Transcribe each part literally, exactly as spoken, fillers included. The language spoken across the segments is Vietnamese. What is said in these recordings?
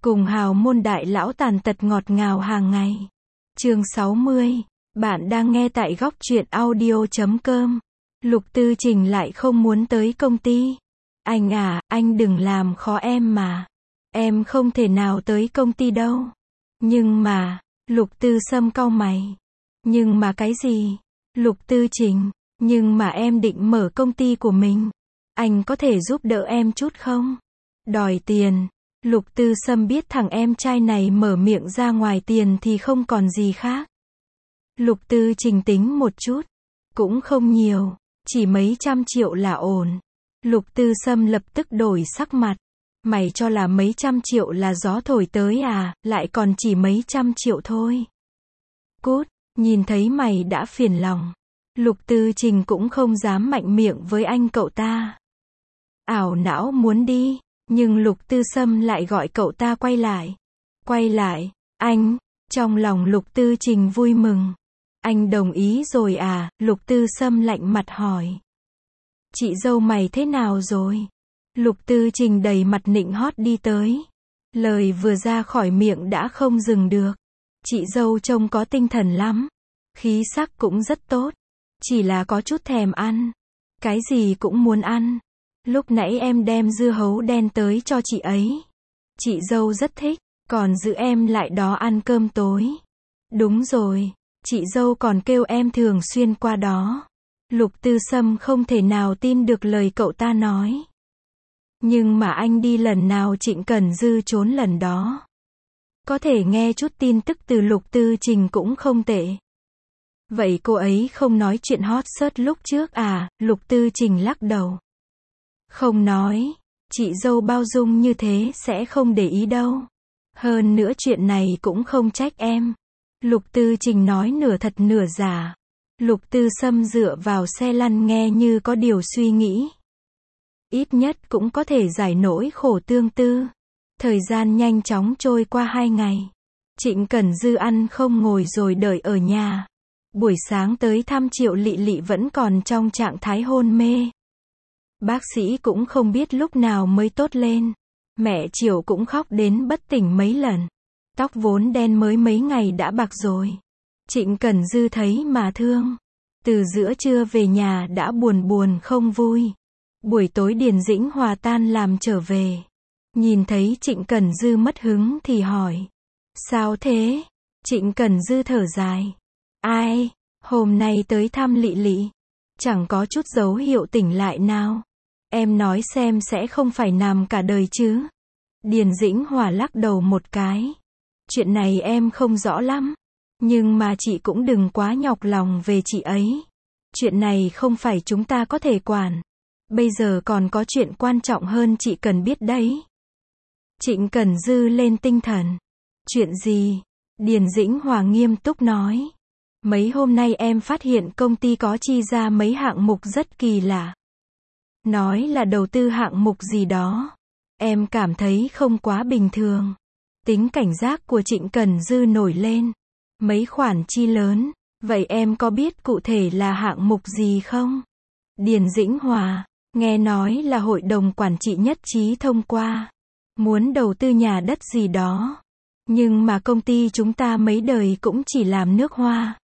Cùng hào môn đại lão tàn tật ngọt ngào hàng ngày. Chương sáu mươi. Bạn đang nghe tại góc truyện audio chấm com. Lục Tư Trình lại không muốn tới công ty. Anh à, anh đừng làm khó em mà. Em không thể nào tới công ty đâu. Nhưng mà, Lục Tư Sâm cau mày. Nhưng mà cái gì? Lục Tư Trình, nhưng mà em định mở công ty của mình. Anh có thể giúp đỡ em chút không? Đòi tiền. Lục Tư Sâm biết thằng em trai này mở miệng ra ngoài tiền thì không còn gì khác. Lục Tư Trình tính một chút. Cũng không nhiều. Chỉ mấy trăm triệu là ổn. Lục Tư Sâm lập tức đổi sắc mặt. Mày cho là mấy trăm triệu là gió thổi tới à, lại còn chỉ mấy trăm triệu thôi. Cút, nhìn thấy mày đã phiền lòng. Lục Tư Trình cũng không dám mạnh miệng với anh cậu ta. Ảo não muốn đi, nhưng Lục Tư Sâm lại gọi cậu ta quay lại. Quay lại, anh, trong lòng Lục Tư Trình vui mừng. Anh đồng ý rồi à, Lục Tư Sâm lạnh mặt hỏi. Chị dâu mày thế nào rồi? Lục Tư Trình đầy mặt nịnh hót đi tới. Lời vừa ra khỏi miệng đã không dừng được. Chị dâu trông có tinh thần lắm. Khí sắc cũng rất tốt. Chỉ là có chút thèm ăn. Cái gì cũng muốn ăn. Lúc nãy em đem dưa hấu đen tới cho chị ấy. Chị dâu rất thích, còn giữ em lại đó ăn cơm tối. Đúng rồi, chị dâu còn kêu em thường xuyên qua đó. Lục Tư Sâm không thể nào tin được lời cậu ta nói. Nhưng mà anh đi lần nào Trịnh Cẩn Dư trốn lần đó. Có thể nghe chút tin tức từ Lục Tư Trình cũng không tệ. Vậy cô ấy không nói chuyện hot search lúc trước à, Lục Tư Trình lắc đầu. Không nói, chị dâu bao dung như thế sẽ không để ý đâu. Hơn nữa chuyện này cũng không trách em. Lục Tư Trình nói nửa thật nửa giả. Lục Tư Sâm dựa vào xe lăn nghe như có điều suy nghĩ. Ít nhất cũng có thể giải nỗi khổ tương tư. Thời gian nhanh chóng trôi qua hai ngày. Trịnh Cẩn Dư ăn không ngồi rồi đợi ở nhà. Buổi sáng tới thăm Triệu Lị Lị vẫn còn trong trạng thái hôn mê. Bác sĩ cũng không biết lúc nào mới tốt lên. Mẹ Triệu cũng khóc đến bất tỉnh mấy lần. Tóc vốn đen mới mấy ngày đã bạc rồi. Trịnh Cẩn Dư thấy mà thương. Từ giữa trưa về nhà đã buồn buồn không vui. Buổi tối Điền Dĩnh Hòa tan làm trở về. Nhìn thấy Trịnh Cẩn Dư mất hứng thì hỏi. Sao thế? Trịnh Cẩn Dư thở dài. Ai? Hôm nay tới thăm Lị Lị. Chẳng có chút dấu hiệu tỉnh lại nào. Em nói xem sẽ không phải nằm cả đời chứ. Điền Dĩnh Hòa lắc đầu một cái. Chuyện này em không rõ lắm. Nhưng mà chị cũng đừng quá nhọc lòng về chị ấy. Chuyện này không phải chúng ta có thể quản. Bây giờ còn có chuyện quan trọng hơn chị cần biết đấy. Trịnh Cẩn Dư lên tinh thần. Chuyện gì? Điền Dĩnh Hòa nghiêm túc nói. Mấy hôm nay em phát hiện công ty có chi ra mấy hạng mục rất kỳ lạ. Nói là đầu tư hạng mục gì đó. Em cảm thấy không quá bình thường. Tính cảnh giác của Trịnh Cẩn Dư nổi lên. Mấy khoản chi lớn. Vậy em có biết cụ thể là hạng mục gì không? Điền Dĩnh Hòa. Nghe nói là hội đồng quản trị nhất trí thông qua. Muốn đầu tư nhà đất gì đó. Nhưng mà công ty chúng ta mấy đời cũng chỉ làm nước hoa.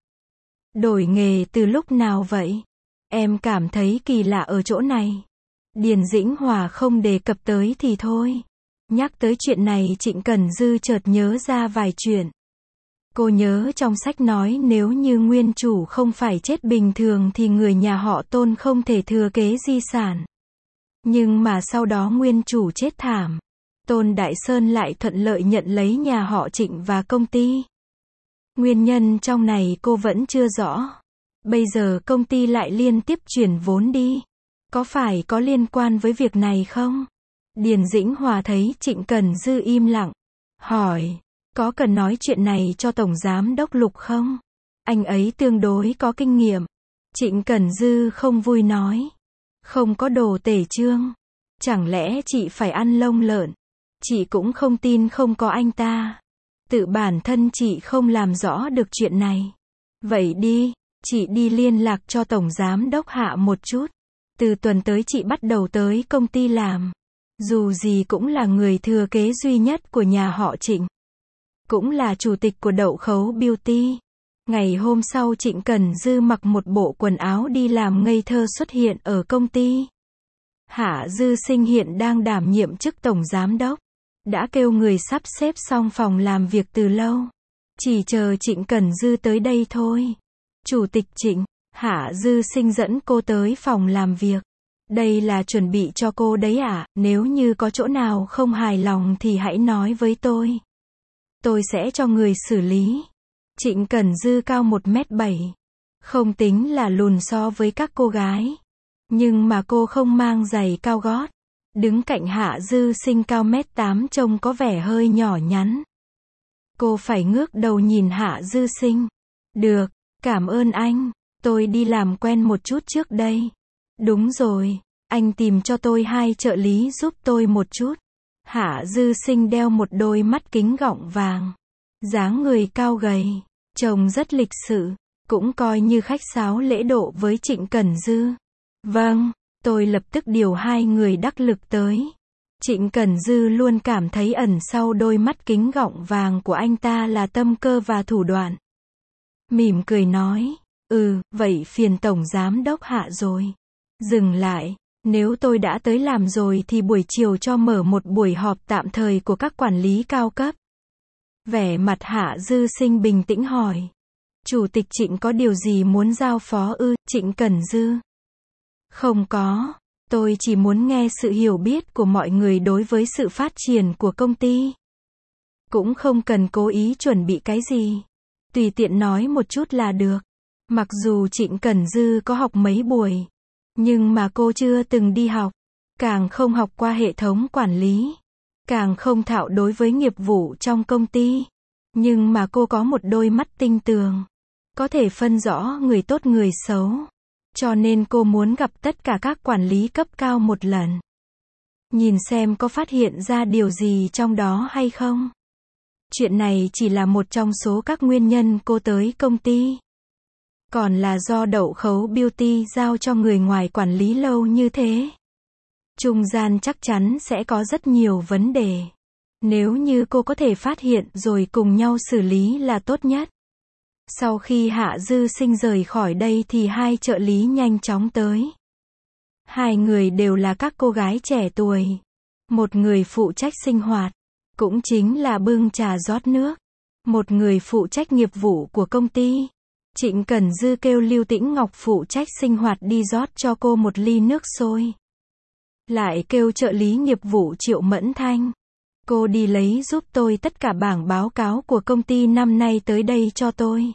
Đổi nghề từ lúc nào vậy? Em cảm thấy kỳ lạ ở chỗ này. Điền Dĩnh Hòa không đề cập tới thì thôi. Nhắc tới chuyện này Trịnh Cẩn Dư chợt nhớ ra vài chuyện. Cô nhớ trong sách nói nếu như nguyên chủ không phải chết bình thường thì người nhà họ Tôn không thể thừa kế di sản. Nhưng mà sau đó nguyên chủ chết thảm. Tôn Đại Sơn lại thuận lợi nhận lấy nhà họ Trịnh và công ty. Nguyên nhân trong này cô vẫn chưa rõ. Bây giờ công ty lại liên tiếp chuyển vốn đi. Có phải có liên quan với việc này không? Điền Dĩnh Hòa thấy Trịnh Cẩn Dư im lặng. Hỏi, có cần nói chuyện này cho Tổng Giám Đốc Lục không? Anh ấy tương đối có kinh nghiệm. Trịnh Cẩn Dư không vui nói. Không có đồ tể trương. Chẳng lẽ chị phải ăn lông lợn? Chị cũng không tin không có anh ta. Tự bản thân chị không làm rõ được chuyện này. Vậy đi, chị đi liên lạc cho Tổng Giám Đốc Hạ một chút. Từ tuần tới chị bắt đầu tới công ty làm. Dù gì cũng là người thừa kế duy nhất của nhà họ Trịnh. Cũng là chủ tịch của Đậu Khấu Beauty. Ngày hôm sau Trịnh Cẩn Dư mặc một bộ quần áo đi làm ngây thơ xuất hiện ở công ty. Hạ Dư Sinh hiện đang đảm nhiệm chức tổng giám đốc. Đã kêu người sắp xếp xong phòng làm việc từ lâu. Chỉ chờ Trịnh Cẩn Dư tới đây thôi. Chủ tịch Trịnh, Hạ Dư Sinh dẫn cô tới phòng làm việc. Đây là chuẩn bị cho cô đấy à, nếu như có chỗ nào không hài lòng thì hãy nói với tôi. Tôi sẽ cho người xử lý. Trịnh Cẩn Dư cao một mét bảy. Không tính là lùn so với các cô gái. Nhưng mà cô không mang giày cao gót. Đứng cạnh Hạ Dư Sinh cao mét tám trông có vẻ hơi nhỏ nhắn. Cô phải ngước đầu nhìn Hạ Dư Sinh. Được, cảm ơn anh. Tôi đi làm quen một chút trước đây. Đúng rồi, anh tìm cho tôi hai trợ lý giúp tôi một chút. Hạ Dư Sinh đeo một đôi mắt kính gọng vàng. Dáng người cao gầy, trông rất lịch sự, cũng coi như khách sáo lễ độ với Trịnh Cẩn Dư. Vâng, tôi lập tức điều hai người đắc lực tới. Trịnh Cẩn Dư luôn cảm thấy ẩn sau đôi mắt kính gọng vàng của anh ta là tâm cơ và thủ đoạn. Mỉm cười nói, ừ, vậy phiền tổng giám đốc Hạ rồi. Dừng lại, nếu tôi đã tới làm rồi thì buổi chiều cho mở một buổi họp tạm thời của các quản lý cao cấp. Vẻ mặt Hạ Dư Sinh bình tĩnh hỏi. Chủ tịch Trịnh có điều gì muốn giao phó ư, Trịnh Cẩn Dư? Không có, tôi chỉ muốn nghe sự hiểu biết của mọi người đối với sự phát triển của công ty. Cũng không cần cố ý chuẩn bị cái gì. Tùy tiện nói một chút là được. Mặc dù Trịnh Cẩn Dư có học mấy buổi, nhưng mà cô chưa từng đi học, càng không học qua hệ thống quản lý, càng không thạo đối với nghiệp vụ trong công ty. Nhưng mà cô có một đôi mắt tinh tường, có thể phân rõ người tốt người xấu. Cho nên cô muốn gặp tất cả các quản lý cấp cao một lần. Nhìn xem có phát hiện ra điều gì trong đó hay không. Chuyện này chỉ là một trong số các nguyên nhân cô tới công ty. Còn là do Đậu Khấu Beauty giao cho người ngoài quản lý lâu như thế. Trung gian chắc chắn sẽ có rất nhiều vấn đề. Nếu như cô có thể phát hiện rồi cùng nhau xử lý là tốt nhất. Sau khi Hạ Dư Sinh rời khỏi đây thì hai trợ lý nhanh chóng tới. Hai người đều là các cô gái trẻ tuổi. Một người phụ trách sinh hoạt, cũng chính là bưng trà rót nước. Một người phụ trách nghiệp vụ của công ty. Trịnh Cẩn Dư kêu Lưu Tĩnh Ngọc phụ trách sinh hoạt đi rót cho cô một ly nước sôi. Lại kêu trợ lý nghiệp vụ Triệu Mẫn Thanh. Cô đi lấy giúp tôi tất cả bảng báo cáo của công ty năm nay tới đây cho tôi.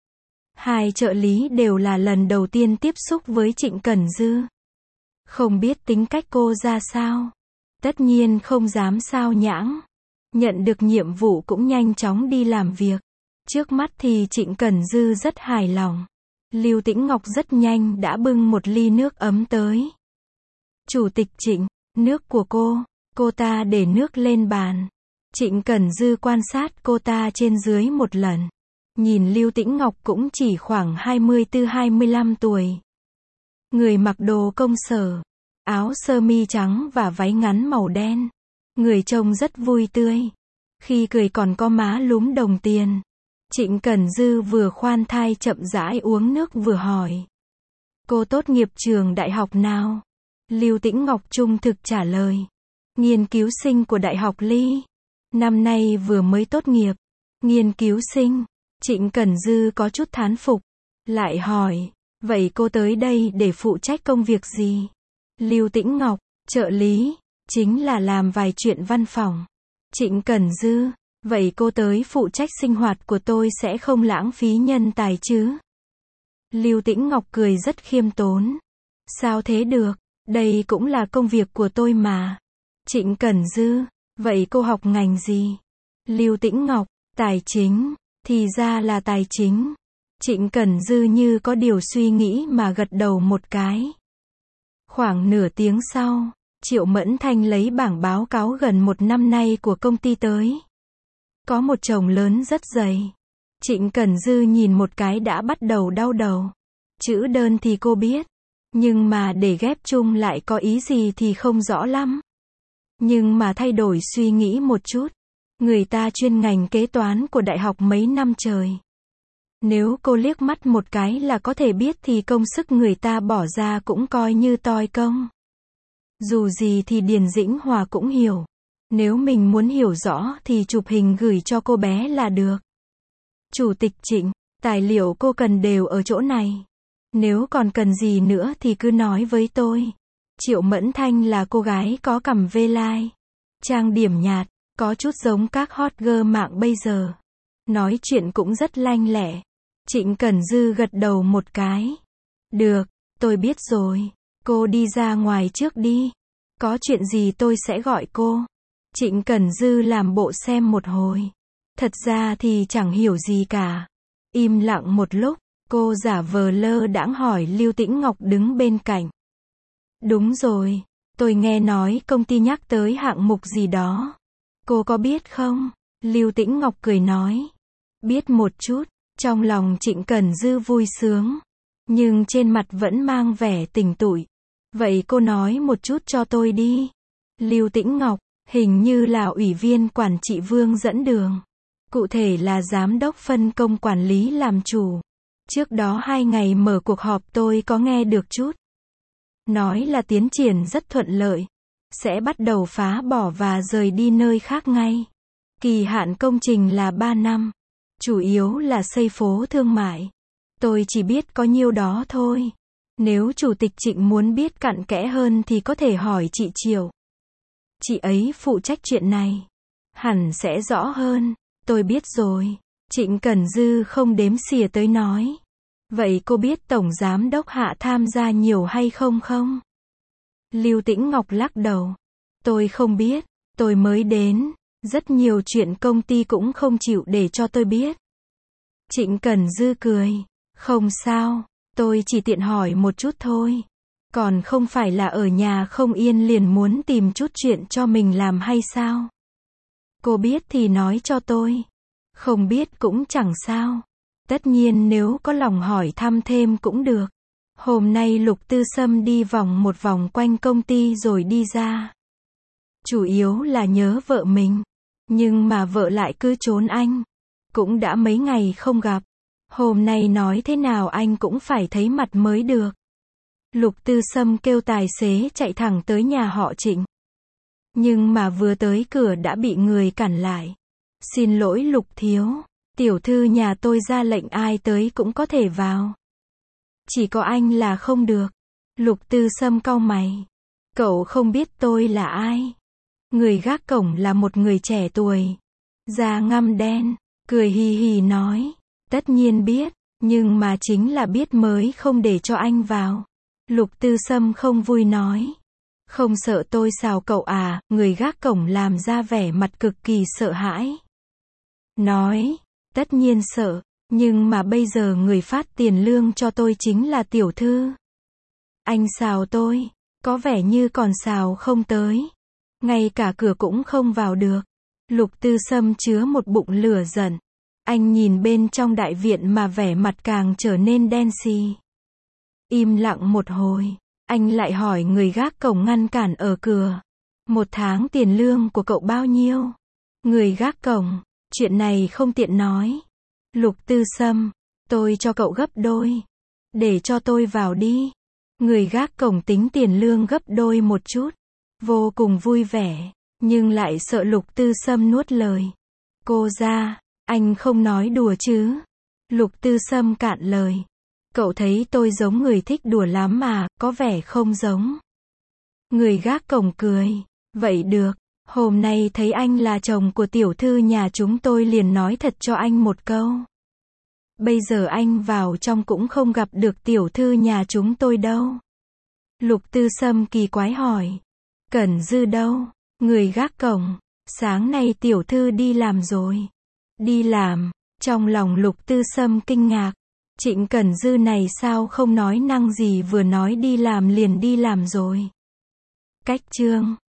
Hai trợ lý đều là lần đầu tiên tiếp xúc với Trịnh Cẩn Dư. Không biết tính cách cô ra sao. Tất nhiên không dám sao nhãng. Nhận được nhiệm vụ cũng nhanh chóng đi làm việc. Trước mắt thì Trịnh Cẩn Dư rất hài lòng. Lưu Tĩnh Ngọc rất nhanh đã bưng một ly nước ấm tới. Chủ tịch Trịnh, nước của cô. Cô ta để nước lên bàn. Trịnh Cẩn Dư quan sát cô ta trên dưới một lần. Nhìn Lưu Tĩnh Ngọc cũng chỉ khoảng hai mươi tư hai mươi lăm tuổi. Người mặc đồ công sở, áo sơ mi trắng và váy ngắn màu đen. Người trông rất vui tươi. Khi cười còn có má lúm đồng tiền. Trịnh Cẩn Dư vừa khoan thai chậm rãi uống nước vừa hỏi. Cô tốt nghiệp trường đại học nào? Lưu Tĩnh Ngọc trung thực trả lời. Nghiên cứu sinh của Đại học Ly. Năm nay vừa mới tốt nghiệp. Nghiên cứu sinh. Trịnh Cẩn Dư có chút thán phục. Lại hỏi. Vậy cô tới đây để phụ trách công việc gì? Lưu Tĩnh Ngọc, trợ lý. Chính là làm vài chuyện văn phòng. Trịnh Cẩn Dư. Vậy cô tới phụ trách sinh hoạt của tôi sẽ không lãng phí nhân tài chứ? Lưu Tĩnh Ngọc cười rất khiêm tốn. Sao thế được? Đây cũng là công việc của tôi mà. Trịnh Cẩn Dư. Vậy cô học ngành gì? Lưu Tĩnh Ngọc. Tài chính. Thì ra là tài chính. Trịnh Cẩn Dư như có điều suy nghĩ mà gật đầu một cái. Khoảng nửa tiếng sau, Triệu Mẫn Thanh lấy bảng báo cáo gần một năm nay của công ty tới. Có một chồng lớn rất dày. Trịnh Cẩn Dư nhìn một cái đã bắt đầu đau đầu. Chữ đơn thì cô biết. Nhưng mà để ghép chung lại có ý gì thì không rõ lắm. Nhưng mà thay đổi suy nghĩ một chút. Người ta chuyên ngành kế toán của đại học mấy năm trời. Nếu cô liếc mắt một cái là có thể biết thì công sức người ta bỏ ra cũng coi như toi công. Dù gì thì Điền Dĩnh Hòa cũng hiểu. Nếu mình muốn hiểu rõ thì chụp hình gửi cho cô bé là được. Chủ tịch Trịnh, tài liệu cô cần đều ở chỗ này. Nếu còn cần gì nữa thì cứ nói với tôi. Triệu Mẫn Thanh là cô gái có cằm vê lai. Trang điểm nhạt, có chút giống các hot girl mạng bây giờ. Nói chuyện cũng rất lanh lẹ. Trịnh Cẩn Dư gật đầu một cái. Được, tôi biết rồi. Cô đi ra ngoài trước đi. Có chuyện gì tôi sẽ gọi cô. Trịnh Cẩn Dư làm bộ xem một hồi. Thật ra thì chẳng hiểu gì cả. Im lặng một lúc, cô giả vờ lơ đãng hỏi Lưu Tĩnh Ngọc đứng bên cạnh. Đúng rồi, tôi nghe nói công ty nhắc tới hạng mục gì đó. Cô có biết không? Lưu Tĩnh Ngọc cười nói. Biết một chút, trong lòng Trịnh Cẩn Dư vui sướng. Nhưng trên mặt vẫn mang vẻ tỉnh tụi. Vậy cô nói một chút cho tôi đi. Lưu Tĩnh Ngọc, hình như là ủy viên quản trị Vương dẫn đường. Cụ thể là giám đốc phân công quản lý làm chủ. Trước đó hai ngày mở cuộc họp tôi có nghe được chút. Nói là tiến triển rất thuận lợi. Sẽ bắt đầu phá bỏ và rời đi nơi khác ngay. Kỳ hạn công trình là ba năm. Chủ yếu là xây phố thương mại. Tôi chỉ biết có nhiêu đó thôi. Nếu Chủ tịch Trịnh muốn biết cặn kẽ hơn thì có thể hỏi chị Triệu. Chị ấy phụ trách chuyện này. Hẳn sẽ rõ hơn. Tôi biết rồi. Trịnh Cẩn Dư không đếm xỉa tới nói. Vậy cô biết Tổng Giám đốc Hạ tham gia nhiều hay không không? Lưu Tĩnh Ngọc lắc đầu. Tôi không biết. Tôi mới đến. Rất nhiều chuyện công ty cũng không chịu để cho tôi biết. Trịnh Cẩn Dư cười. Không sao. Tôi chỉ tiện hỏi một chút thôi. Còn không phải là ở nhà không yên liền muốn tìm chút chuyện cho mình làm hay sao? Cô biết thì nói cho tôi. Không biết cũng chẳng sao. Tất nhiên nếu có lòng hỏi thăm thêm cũng được. Hôm nay Lục Tư Sâm đi vòng một vòng quanh công ty rồi đi ra. Chủ yếu là nhớ vợ mình. Nhưng mà vợ lại cứ trốn anh. Cũng đã mấy ngày không gặp. Hôm nay nói thế nào anh cũng phải thấy mặt mới được. Lục Tư Sâm kêu tài xế chạy thẳng tới nhà họ Trịnh. Nhưng mà vừa tới cửa đã bị người cản lại. Xin lỗi Lục thiếu. Tiểu thư nhà tôi ra lệnh ai tới cũng có thể vào. Chỉ có anh là không được. Lục Tư Sâm cau mày. Cậu không biết tôi là ai. Người gác cổng là một người trẻ tuổi. Da ngăm đen. Cười hì hì nói. Tất nhiên biết. Nhưng mà chính là biết mới không để cho anh vào. Lục Tư Sâm không vui nói. Không sợ tôi xào cậu à, người gác cổng làm ra vẻ mặt cực kỳ sợ hãi. Nói, tất nhiên sợ, nhưng mà bây giờ người phát tiền lương cho tôi chính là tiểu thư. Anh xào tôi, có vẻ như còn xào không tới. Ngay cả cửa cũng không vào được. Lục Tư Sâm chứa một bụng lửa giận. Anh nhìn bên trong đại viện mà vẻ mặt càng trở nên đen xì. Im lặng một hồi, anh lại hỏi người gác cổng ngăn cản ở cửa. Một tháng tiền lương của cậu bao nhiêu? Người gác cổng, chuyện này không tiện nói. Lục Tư Sâm, tôi cho cậu gấp đôi. Để cho tôi vào đi. Người gác cổng tính tiền lương gấp đôi một chút. Vô cùng vui vẻ, nhưng lại sợ Lục Tư Sâm nuốt lời. Cô ra, anh không nói đùa chứ? Lục Tư Sâm cạn lời. Cậu thấy tôi giống người thích đùa lắm mà, có vẻ không giống. Người gác cổng cười. Vậy được, hôm nay thấy anh là chồng của tiểu thư nhà chúng tôi liền nói thật cho anh một câu. Bây giờ anh vào trong cũng không gặp được tiểu thư nhà chúng tôi đâu. Lục Tư Sâm kỳ quái hỏi. Cẩn Dư đâu? Người gác cổng. Sáng nay tiểu thư đi làm rồi. Đi làm. Trong lòng Lục Tư Sâm kinh ngạc. Trịnh Cẩn Dư này sao không nói năng gì vừa nói đi làm liền đi làm rồi. Cách chương